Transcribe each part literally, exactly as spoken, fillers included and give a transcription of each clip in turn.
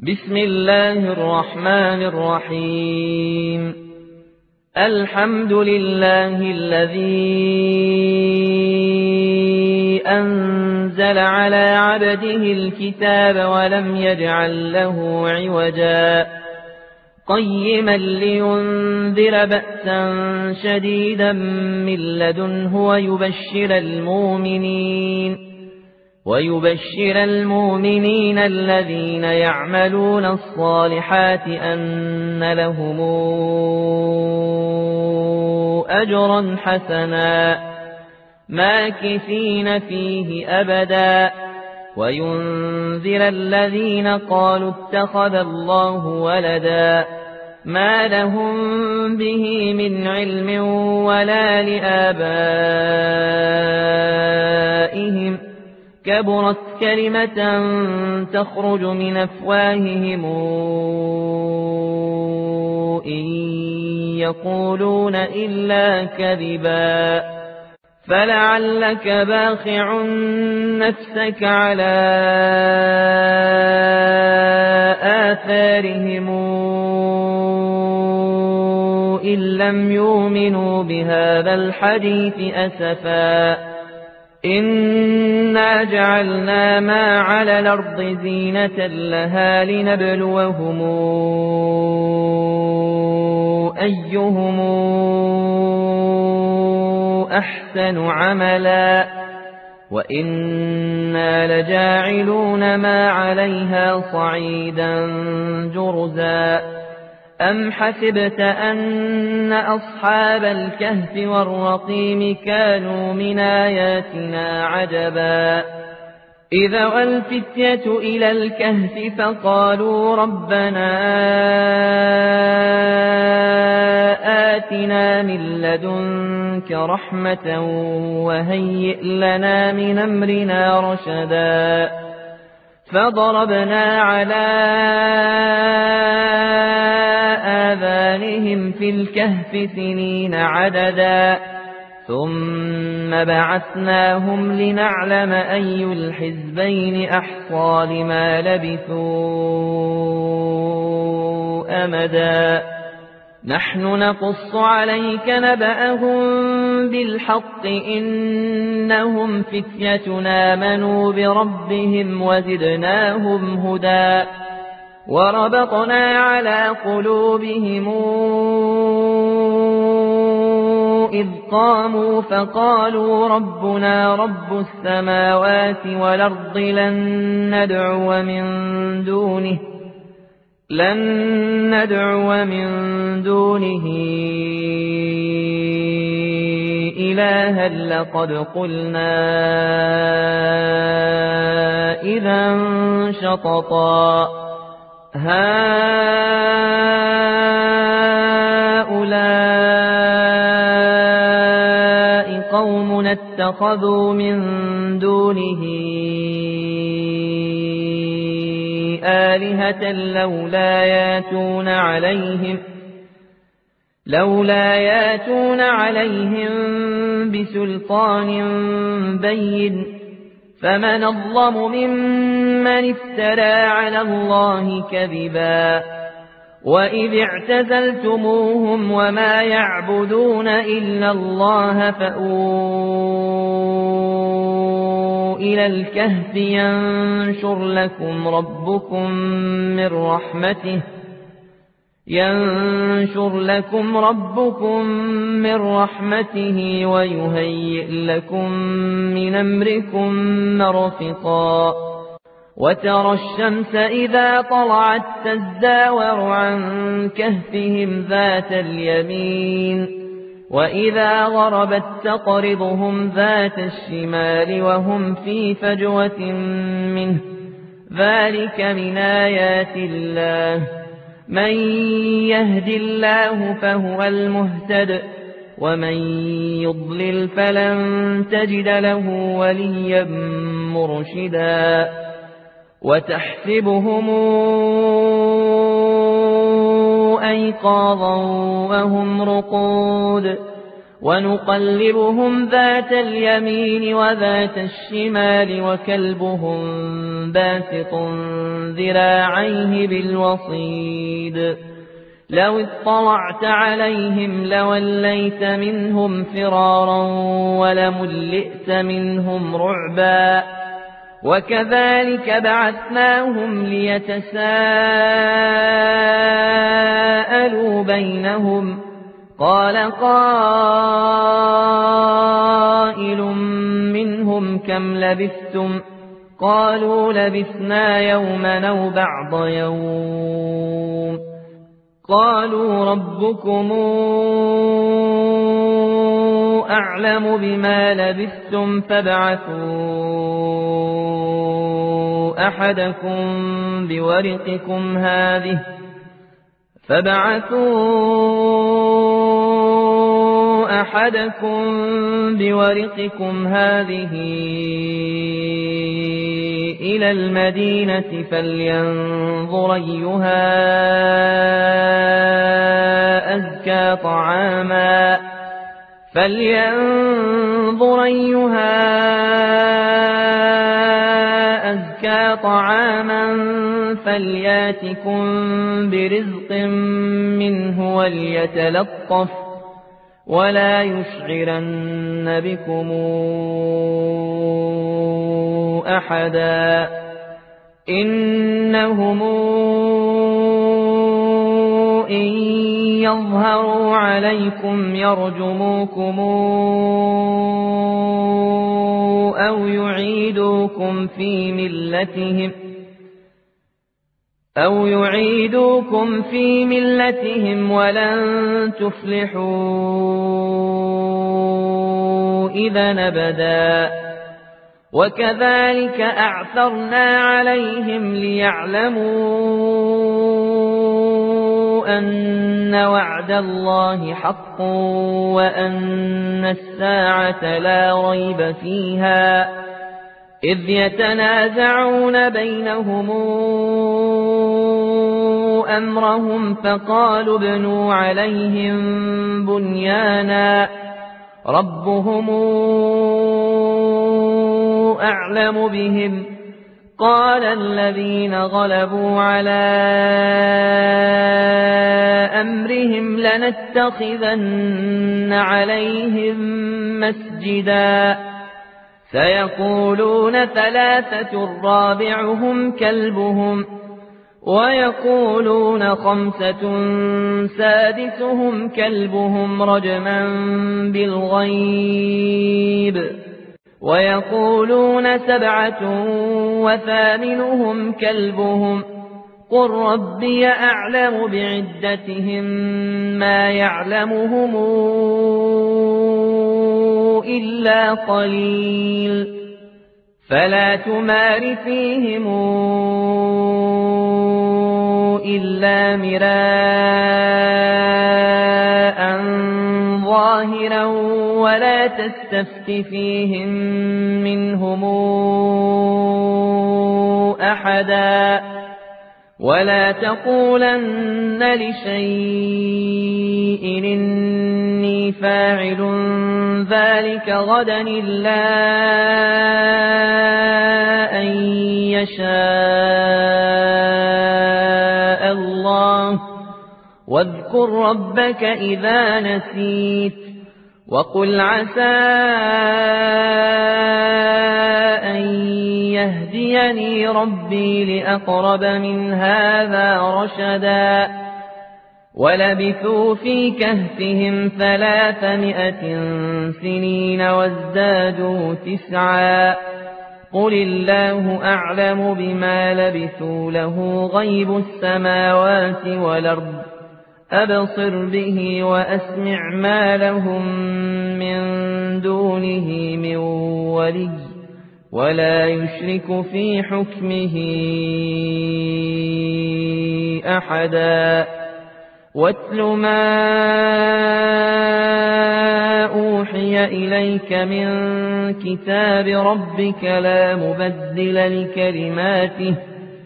بسم الله الرحمن الرحيم. الحمد لله الذي أنزل على عبده الكتاب ولم يجعل له عوجا قيما لينذر بأسا شديدا من لدنه ويبشر المؤمنين ويبشر المؤمنين الذين يعملون الصالحات أن لهم أجرا حسنا ماكثين فيه أبدا وينذر الذين قالوا اتخذ الله ولدا ما لهم به من علم ولا لآبائهم كبرت كلمة تخرج من أفواههم إن يقولون إلا كذبا فلعلك باخع نفسك على آثارهم إن لم يؤمنوا بهذا الحديث أسفا إنا جعلنا ما على الأرض زينة لها لنبلوهم أيهم أحسن عملا وإنا لجاعلون ما عليها صعيدا جرزا أم حسبت أن أصحاب الكهف والرقيم كانوا من آياتنا عجبا إذا والفتية إلى الكهف فقالوا ربنا آتنا من لدنك رحمة وهيئ لنا من أمرنا رشدا فضربنا على آذانهم في الكهف سنين عددا ثم بعثناهم لنعلم أي الحزبين أحصى لما لبثوا أمدا نحن نقص عليك نبأهم بالحق إنهم فتية آمنوا بربهم وزدناهم هدى وربطنا على قلوبهم إذ قاموا فقالوا ربنا رب السماوات والأرض لن ندعو من دونه لن ندعو من دونه إلها لقد قلنا إذا شططا هؤلاء قوم اتخذوا من دونه آلهة لولا ياتون عليهم لولا ياتون عليهم بسلطان بين فمن أظلم ممن افترى على الله كذبا وإذ اعتزلتموهم وما يعبدون إلا الله فأووا إلى الكهف ينشر لكم ربكم من رحمته ينشر لكم ربكم من رحمته ويهيئ لكم من أمركم مرفقا وترى الشمس إذا طلعت تزداور عن كهفهم ذات اليمين وإذا غربت تقرضهم ذات الشمال وهم في فجوة منه ذلك من آيات الله من يهد الله فهو المهتد ومن يضلل فلن تجد له وليا مرشدا وتحسبهم أيقاظا وهم رقود ونقلبهم ذات اليمين وذات الشمال وكلبهم باسط ذراعيه بالوصيد لو اطلعت عليهم لوليت منهم فرارا ولملئت منهم رعبا وكذلك بعثناهم ليتساءلوا بينهم قال قائل منهم كم لبثتم قالوا لبثنا يوما أو بعض يوم قالوا ربكم أعلم بما لبثتم فابعثوا أحدكم بورقكم هذه فابعثوا أحدكم بورقكم هذه إلى المدينة فلينظر أيها أزكى طعاما فلينظر أيها أزكى طعاما فلياتكم برزق منه وليتلطف ولا يشعرن بكم أحدا إنهم إن يظهروا عليكم يرجموكم أو يعيدوكم في ملتهم أو يعيدوكم في ملتهم ولن تفلحوا إذا أبدا وكذلك أعثرنا عليهم ليعلموا أن وعد الله حق وأن الساعة لا ريب فيها إذ يتنازعون بينهم أمرهم فقالوا ابنوا عليهم بنيانا ربهم أعلم بهم قال الذين غلبوا على أمرهم لنتخذن عليهم مسجدا سيقولون ثلاثة رابعهم كلبهم ويقولون خمسة سادسهم كلبهم رجما بالغيب ويقولون سبعة وثامنهم كلبهم قل ربي أعلم بعدتهم ما يعلمهم إلا قليل فلا تمار فيهم إلا مراء ظاهرا ولا تستفت فيهم منهم أحدا ولا تقولن لشيء إني فاعل ذلك غدا إلا أن يشاء الله واذكر ربك إذا نسيت وقل عسى أن يهديني ربي لأقرب من هذا رشدا ولبثوا في كهفهم ثلاثمائة سنين وازدادوا تسعا قل الله أعلم بما لبثوا له غيب السماوات والأرض أبصر به وأسمع ما لهم من دونه من ولي ولا يشرك في حكمه أحدا واتل ما أوحي إليك من كتاب ربك لا مبدل لكلماته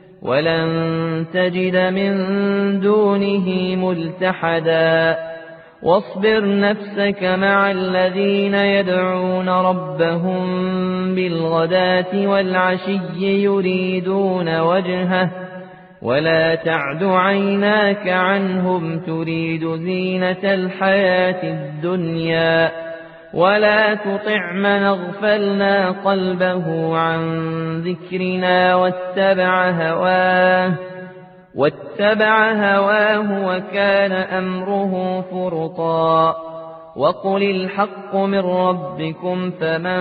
ولن تجد من دونه ملتحدا واصبر نفسك مع الذين يدعون ربهم بالغداة والعشي يريدون وجهه ولا تعد عيناك عنهم تريد زينة الحياة الدنيا ولا تطع من اغفلنا قلبه عن ذكرنا واتبع هواه واتبع هواه وكان أمره فرطا وقل الحق من ربكم فمن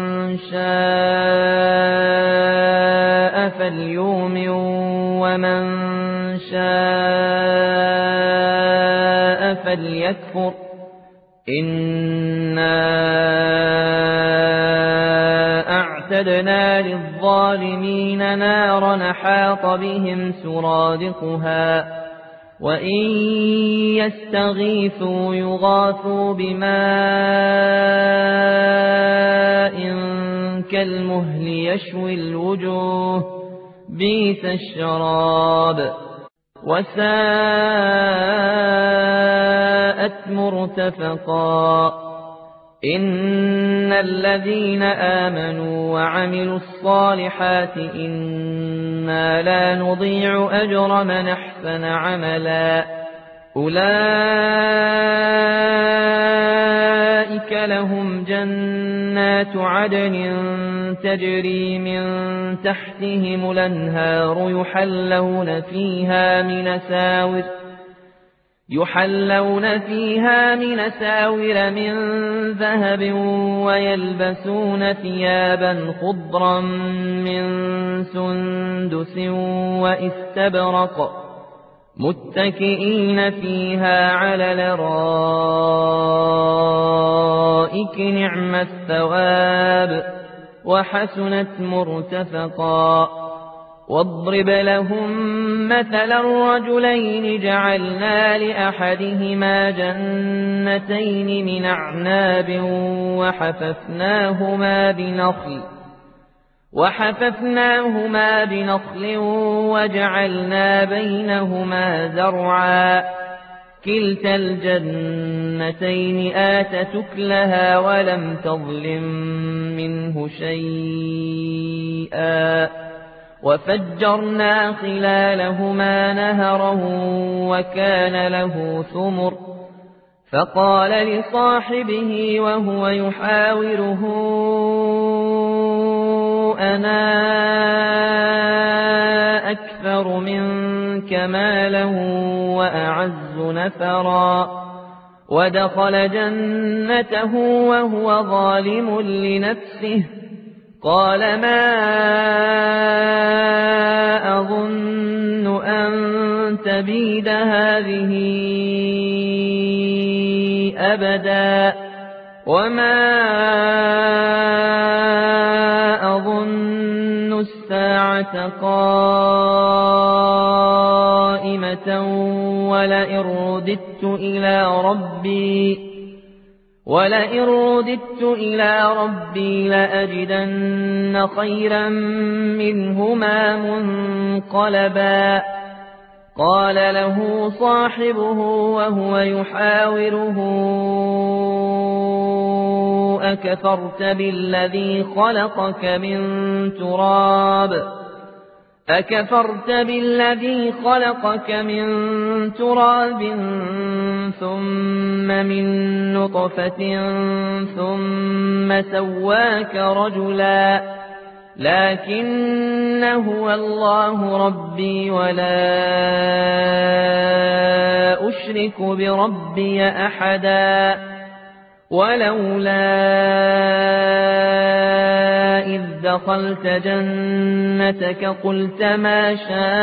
شاء فليؤمن ومن شاء فليكفر إنا أعتدنا للظالمين نارا حاط بهم سرادقها وإن يستغيثوا يغاثوا بماء كالمهل يشوي الوجوه بئس الشراب وساءت مرتفقا إن الذين آمنوا وعملوا الصالحات إنا لا نضيع أجر من أحسن عملا أولئك لهم جنات عدن تجري من تحتهم الأنهار يحلون فيها من ساور يحلون فيها من ساور من ذهب ويلبسون ثيابا خضرا من سندس واستبرق متكئين فيها على الأرائك نعم الثواب وحسنت مرتفقا واضرب لهم مثلا الرجلين جعلنا لأحدهما جنتين من أعناب وحففناهما بنخل وحففناهما بنخل وجعلنا بينهما زرعا كلتا الجنتين آتت أكلها ولم تظلم منه شيئا وفجرنا خلالهما نهرا وكان له ثمر فقال لصاحبه وهو يحاوره أنا أكثر منك مالا وأعز نفرا ودخل جنته وهو ظالم لنفسه قال ما أظن أن تبيد هذه أبدا وما أظن الساعة قائمة ولئن رددت إلى ربي ولئن رددت إلى ربي لأجدن خيرا منهما منقلبا قال له صاحبه وهو يحاوره أكفرت بالذي خلقك من تراب أكفرت بالذي خلقك من تراب ثم من نطفة ثم سواك رجلا لكن هو الله ربي ولا أشرك بربي أحدا ولولا إذ دخلت جنتك قلت ما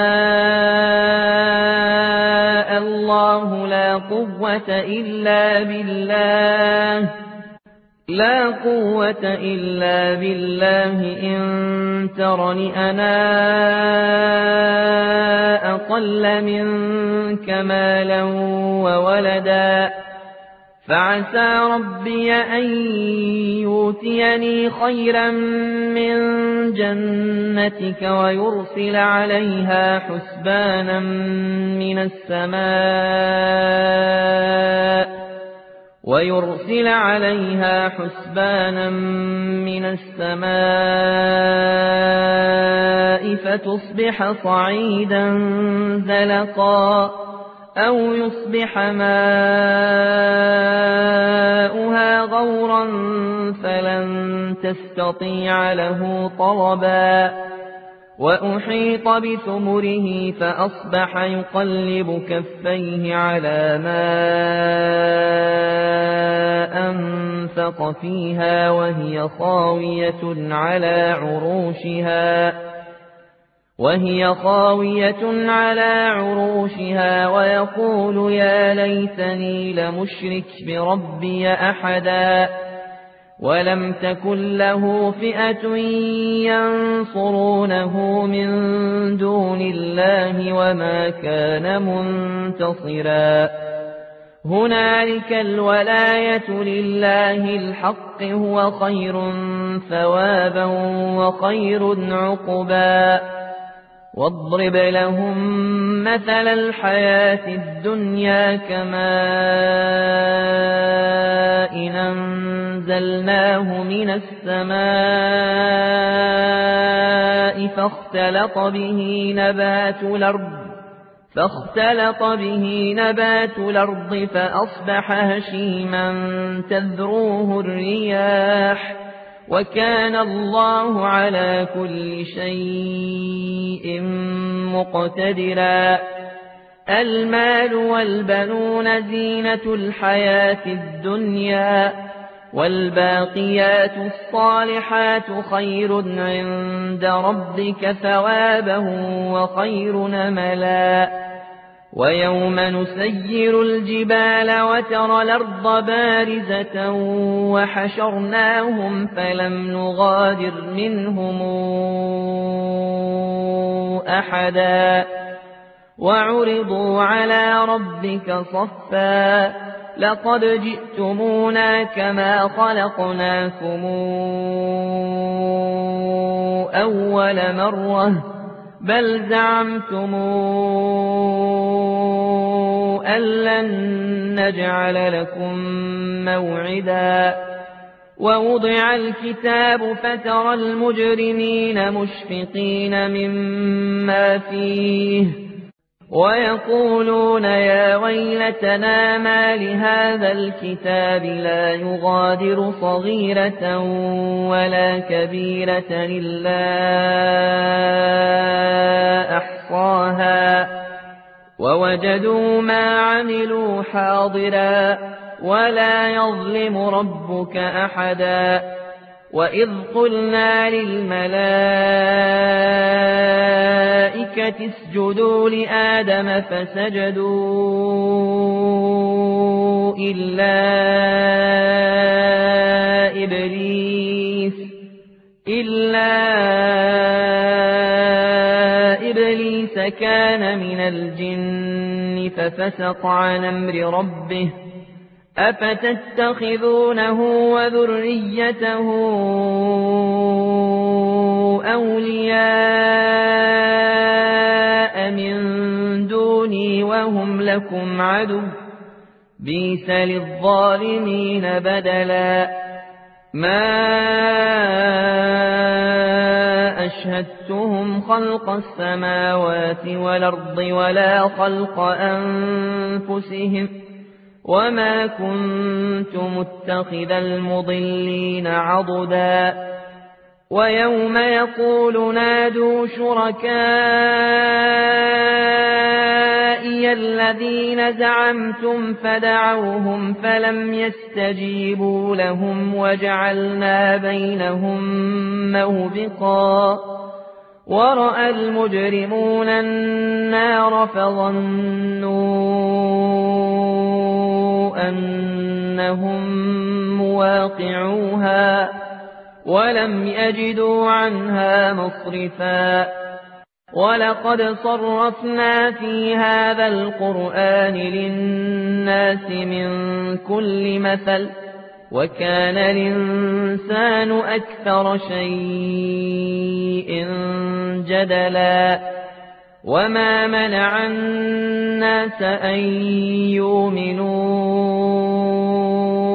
شاء الله لا قوة إلا بالله لا قوة إلا بالله إن ترني أنا أقل منك مالا وولدا فعسى ربي أن يؤتيني خيرا من جنتك ويرسل عليها حسبانا من السماء ويرسل عليها حسبانا من السماء فتصبح صعيدا زلقا أو يصبح ماؤها غورا فلن تستطيع له طلبا وأحيط بثمره فأصبح يقلب كفيه على ما أنفق فيها وهي خاوية على عروشها وهي خاوية على عروشها ويقول يا ليتني لمشرك بربي أحدا ولم تكن له فئة ينصرونه من دون الله وما كان منتصرا هنالك الولاية لله الحق هو خير ثوابا وخير عقبا واضرب لهم مثل الحياة الدنيا كماء أنزلناه من السماء فاختلط به نبات الأرض فاختلط به نبات الأرض فأصبح هشيما تذروه الرياح وكان الله على كل شيء مقتدرا المال والبنون زينة الحياة الدنيا والباقيات الصالحات خير عند ربك ثوابا وخير أملا ويوم نسير الجبال وترى الأرض بارزة وحشرناهم فلم نغادر منهم أحدا وعرضوا على ربك صفا لقد جئتمونا كما خلقناكم أول مرة بل زعمتم أن لن نجعل لكم موعدا ووضع الكتاب فترى المجرمين مشفقين مما فيه ويقولون يا ويلتنا ما لهذا الكتاب لا يغادر صغيرة ولا كبيرة إلا أحصاها ووجدوا ما عملوا حاضرا ولا يظلم ربك أحدا وإذ قلنا للملائكة اسجدوا لآدم فسجدوا إلا إبليس إلا إبليس كان من الجن ففسق عن أمر ربه أفتتخذونه وذريته أولياء من دوني وهم لكم عدو بئس للظالمين بدلا ما أشهدتهم خلق السماوات والأرض ولا خلق أنفسهم وما كنت متخذ المضلين عضدا ويوم يقول نادوا شركائي الذين زعمتم فدعوهم فلم يستجيبوا لهم وجعلنا بينهم موبقا ورأى المجرمون النار فظنوا أنهم مواقعوها ولم يجدوا عنها مصرفا ولقد صرفنا في هذا القرآن للناس من كل مثل وكان الإنسان أكثر شيء جدلا وما منع الناس أن يؤمنوا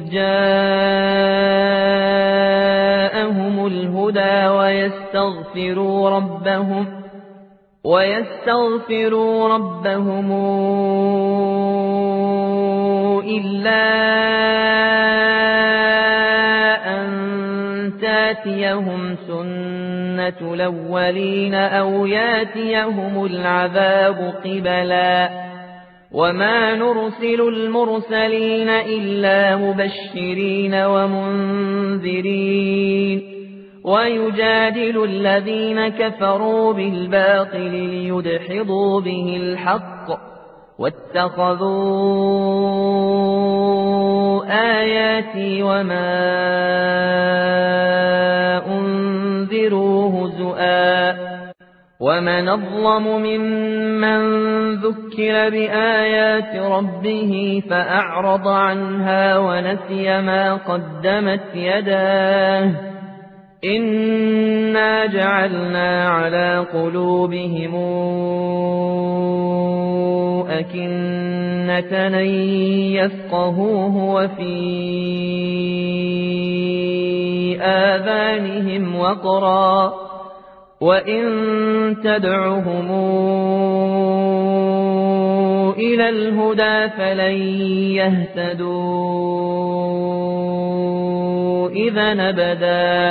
جاءهم الهدى ويستغفروا ربهم ويستغفروا ربهم إلا أن تاتيهم سنة الأولين أو ياتيهم العذاب قبلا وما نرسل المرسلين إلا مبشرين ومنذرين ويجادل الذين كفروا بالباطل ليدحضوا به الحق واتخذوا آياتي وما أنذروا هزؤا ومن أظلم ممن ذكر بآيات ربه فأعرض عنها ونسي ما قدمت يداه إنا جعلنا على قلوبهم أكنة أن يفقهوه وفي آذانهم وقرا وإن تدعهم إلى الهدى فلن يهتدوا إذا أبدا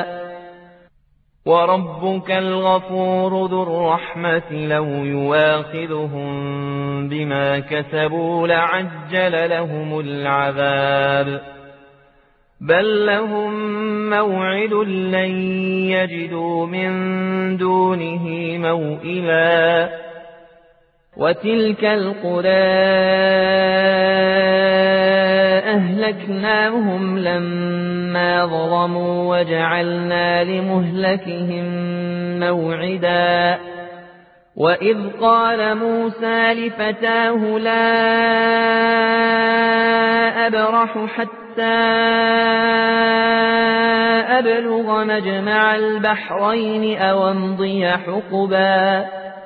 وربك الغفور ذو الرحمة لو يواخذهم بما كسبوا لعجل لهم العذاب بل لهم موعد لن يجدوا من دونه موئلا وتلك القرى أهلكناهم لما ظلموا وجعلنا لمهلكهم موعدا وإذ قال موسى لفتاه لا أبرح حتى أبلغ مجمع البحرين أو أمضي حقبا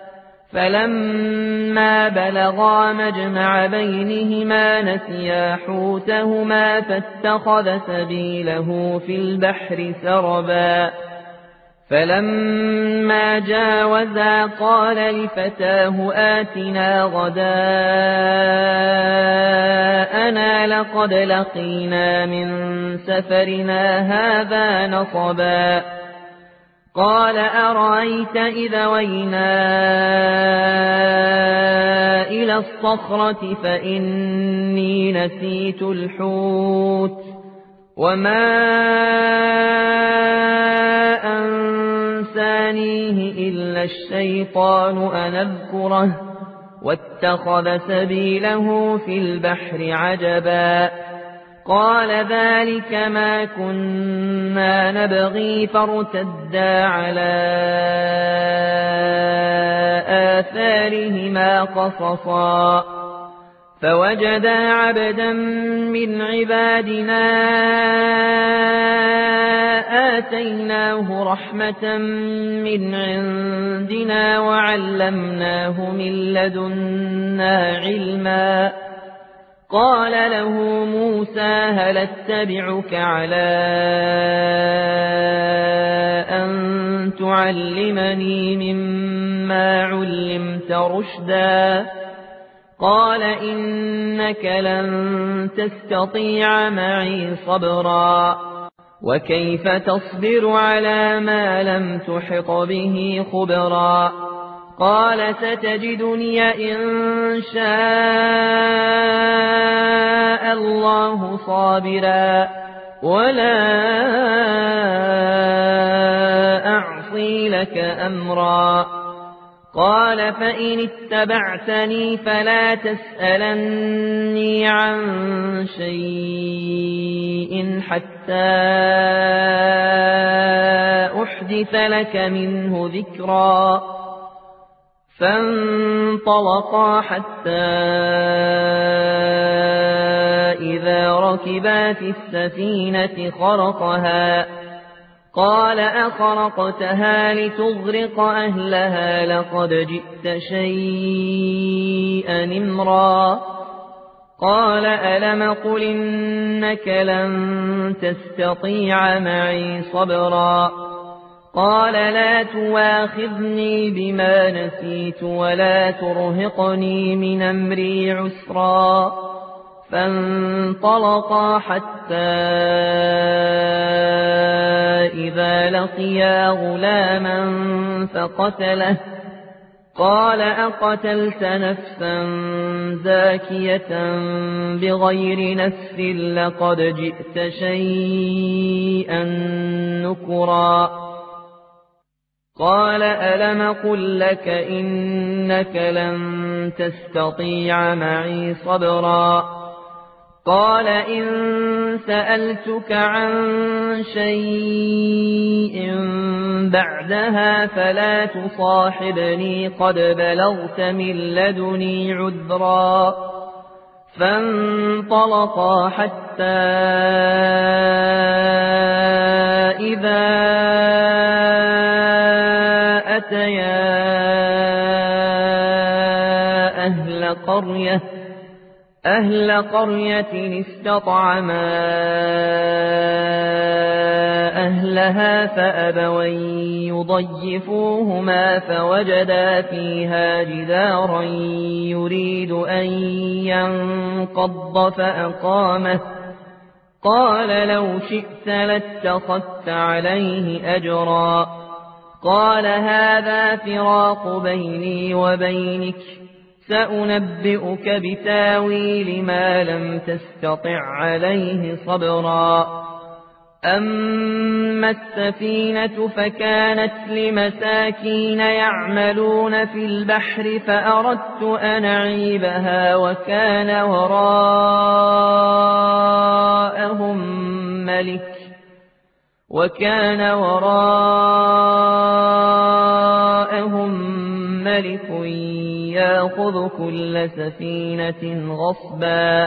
فلما بلغا مجمع بينهما نسيا حوتهما فاتخذ سبيله في البحر سربا فلما جاوزا قال لفتاه آتنا غداءنا لقد لقينا من سفرنا هذا نصبا قال أرأيت إذا وينا إلى الصخرة فإني نسيت الحوت وما أنسانيه إلا الشيطان أن أذكره واتخذ سبيله في البحر عجبا قال ذلك ما كنا نبغي فارتدا على آثارهما قصصا فوجدا عبدا من عبادنا آتيناه رحمة من عندنا وعلمناه من لدنا علما قال له موسى هل اتبعك على أن تعلمني مما علمت رشدا قال إنك لن تستطيع معي صبرا وكيف تصبر على ما لم تحط به خبرا قال ستجدني إن شاء الله صابرا ولا أعصي لك أمرا قال فإن اتبعتني فلا تسألني عن شيء حتى أحدث لك منه ذكرا فانطلقا حتى إذا ركبا في السفينة خرقها قال أخرقتها لتغرق أهلها لقد جئت شيئا إمرا قال ألم قل إنك لن تستطيع معي صبرا قال لا تواخذني بما نسيت ولا ترهقني من أمري عسرا فانطلقا حتى إذا لقيا غلاما فقتله قال أقتلت نفسا زاكية بغير نفس لقد جئت شيئا نكرا قال ألم قل لك إنك لن تستطيع معي صبرا قال إن سألتك عن شيء بعدها فلا تصاحبني قد بلغت من لدني عذرا فانطلقا حتى إذا أتيا أهل قرية أهل قرية استطعما أهلها فأبوا يضيفوهما فوجدا فيها جدارا يريد أن ينقض فأقامه قال لو شئت لاتخذت عليه أجرا قال هذا فراق بيني وبينك سأنبئك بتاويل ما لم تستطع عليه صبرا أما السفينة فكانت لمساكين يعملون في البحر فأردت أن أعيبها وكان وراءهم ملك وكان وراءهم ملك يأخذ كل سفينة غصبا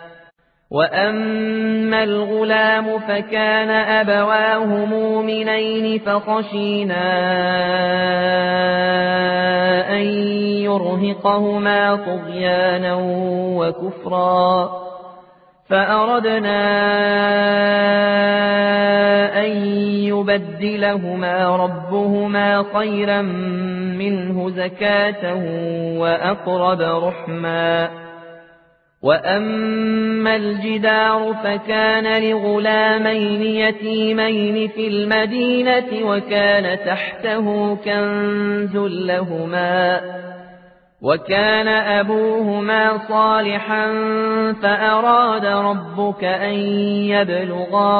وأما الغلام فكان أبواه مؤمنين فخشينا أن يرهقهما طغيانا وكفرا فأردنا أن يبدلهما ربهما خيرا منه زكاة وأقرب رحما وأما الجدار فكان لغلامين يتيمين في المدينة وكان تحته كنز لهما وكان أبوهما صالحا فأراد ربك أن يبلغا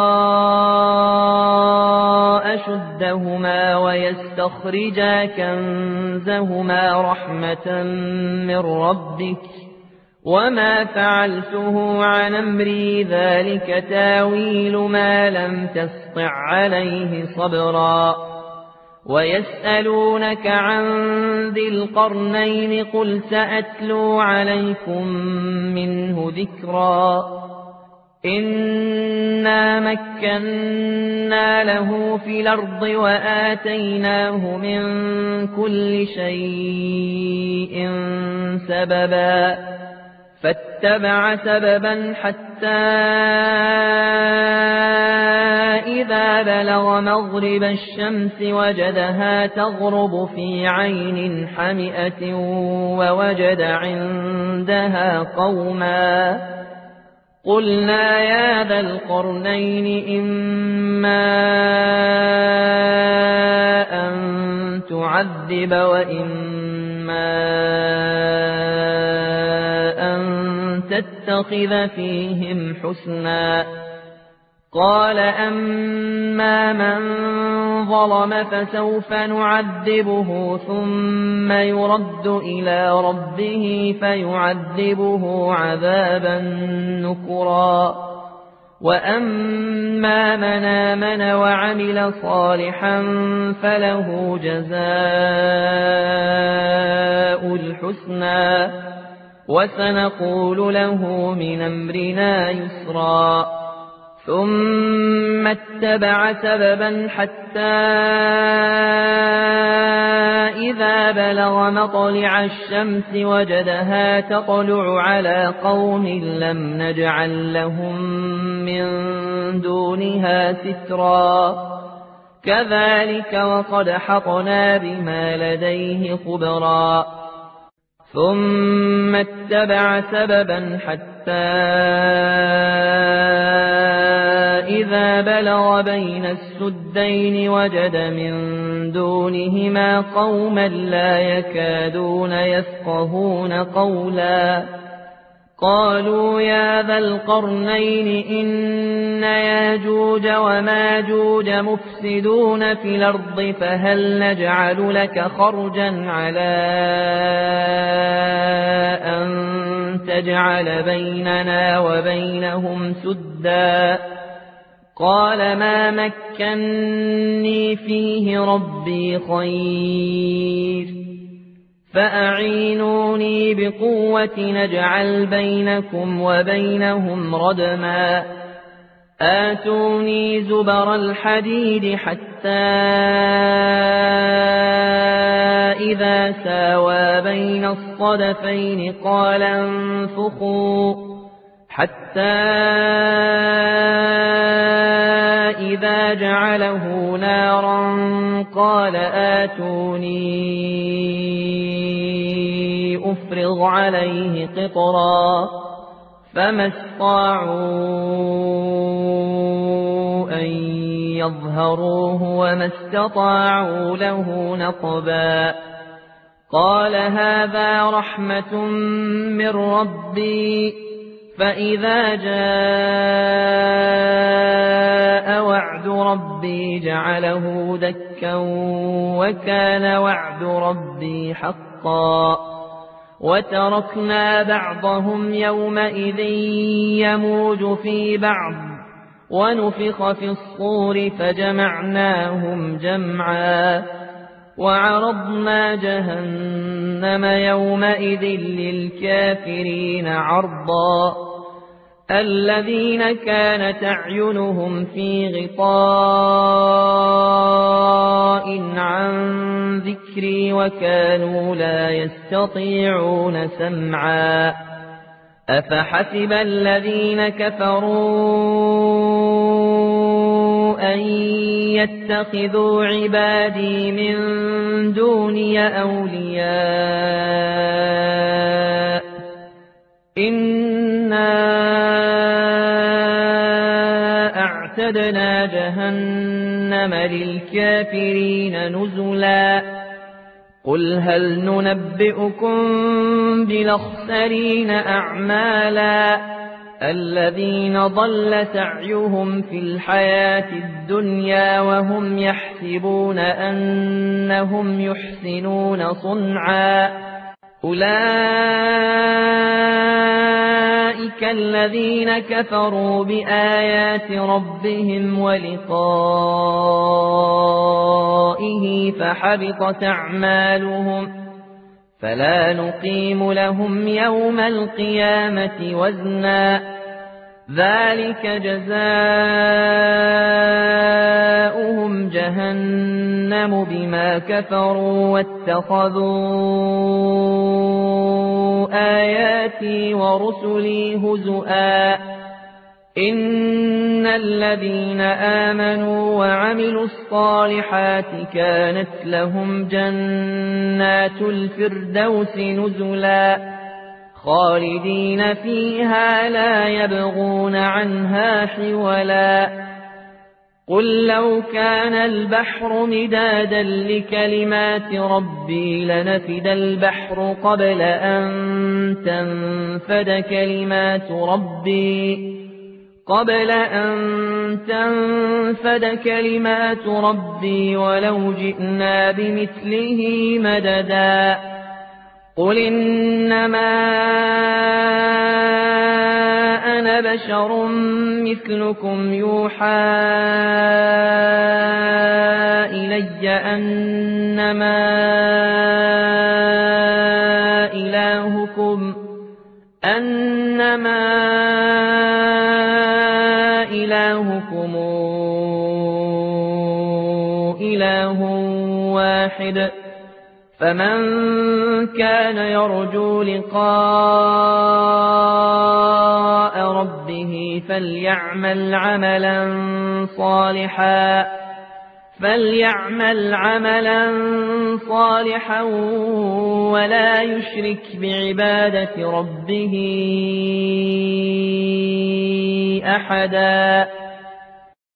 أشدهما ويستخرجا كنزهما رحمة من ربك وما فعلته عن أمري ذلك تاويل ما لم تسطع عليه صبرا ويسألونك عن ذي القرنين قل سأتلو عليكم منه ذكرا إنا مكنا له في الأرض وآتيناه من كل شيء سببا فاتبع سببا حتى إذا بلغ مغرب الشمس وجدها تغرب في عين حمئة ووجد عندها قوما قلنا يا ذا القرنين إما أن تعذب وإما أن تتخذ فيهم حسنا قال أما من ظلم فسوف نعذبه ثم يرد إلى ربه فيعذبه عذابا نكرا وأما من آمن وعمل صالحا فله جزاء الحسنى وسنقول له من أمرنا يسرا ثم اتبع سببا حتى إذا بلغ مطلع الشمس وجدها تطلع على قوم لم نجعل لهم من دونها سترا كذلك وقد حطنا بما لديه خبرا ثم اتبع سببا حتى إذا بلغ بين السدين وجد من دونهما قوما لا يكادون يفقهون قولا قالوا يا ذا القرنين إن ياجوج وماجوج مفسدون في الأرض فهل نجعل لك خرجا على أن تجعل بيننا وبينهم سدا قال ما مكني فيه ربي خير فأعينوني بقوة نجعل بينكم وبينهم ردما آتوني زبر الحديد حتى إذا ساوى بين الصدفين قال انفخوا حتى إذا جعله نارا قال آتوني أفرغ عليه قطرا فما استطاعوا أن يظهروه وما استطاعوا له نقبا قال هذا رحمة من ربي فإذا جاء وعد ربي جعله دكا وكان وعد ربي حقا وتركنا بعضهم يومئذ يموج في بعض ونفخ في الصور فجمعناهم جمعا وعرضنا جهنم يومئذ للكافرين عرضا الذين كانت أعينهم في غطاء عن ذكري وكانوا لا يستطيعون سمعا أفحسب الذين كفروا أن يتخذوا عبادي من دوني أولياء إنا أعتدنا جهنم للكافرين نزلا قل هل ننبئكم بالأخسرين أعمالا الذين ضل سعيهم في الحياة الدنيا وهم يحسبون أنهم يحسنون صنعا أولئك الذين كفروا بآيات ربهم ولقائه فحبطت أعمالهم فلا نقيم لهم يوم القيامة وزنا ذلك جزاؤهم جهنم بما كفروا واتخذوا آياتي ورسلي هزؤا إن الذين آمنوا وعملوا الصالحات كانت لهم جنات الفردوس نزلا خالدين فيها لا يبغون عنها حولا قل لو كان البحر مدادا لكلمات ربي لنفد البحر قبل أن تنفد كلمات ربي قبل أن تنفد كلمات ربي ولو جئنا بمثله مددا قل إنما أنا بشر مثلكم يوحى إلي أنما إلهكم أنما إلهكم إلهكم إله واحد فمن كان يرجو لقاء ربه فليعمل عملا صالحا فليعمل عملا صالحا ولا يشرك بعبادة ربه أحدا.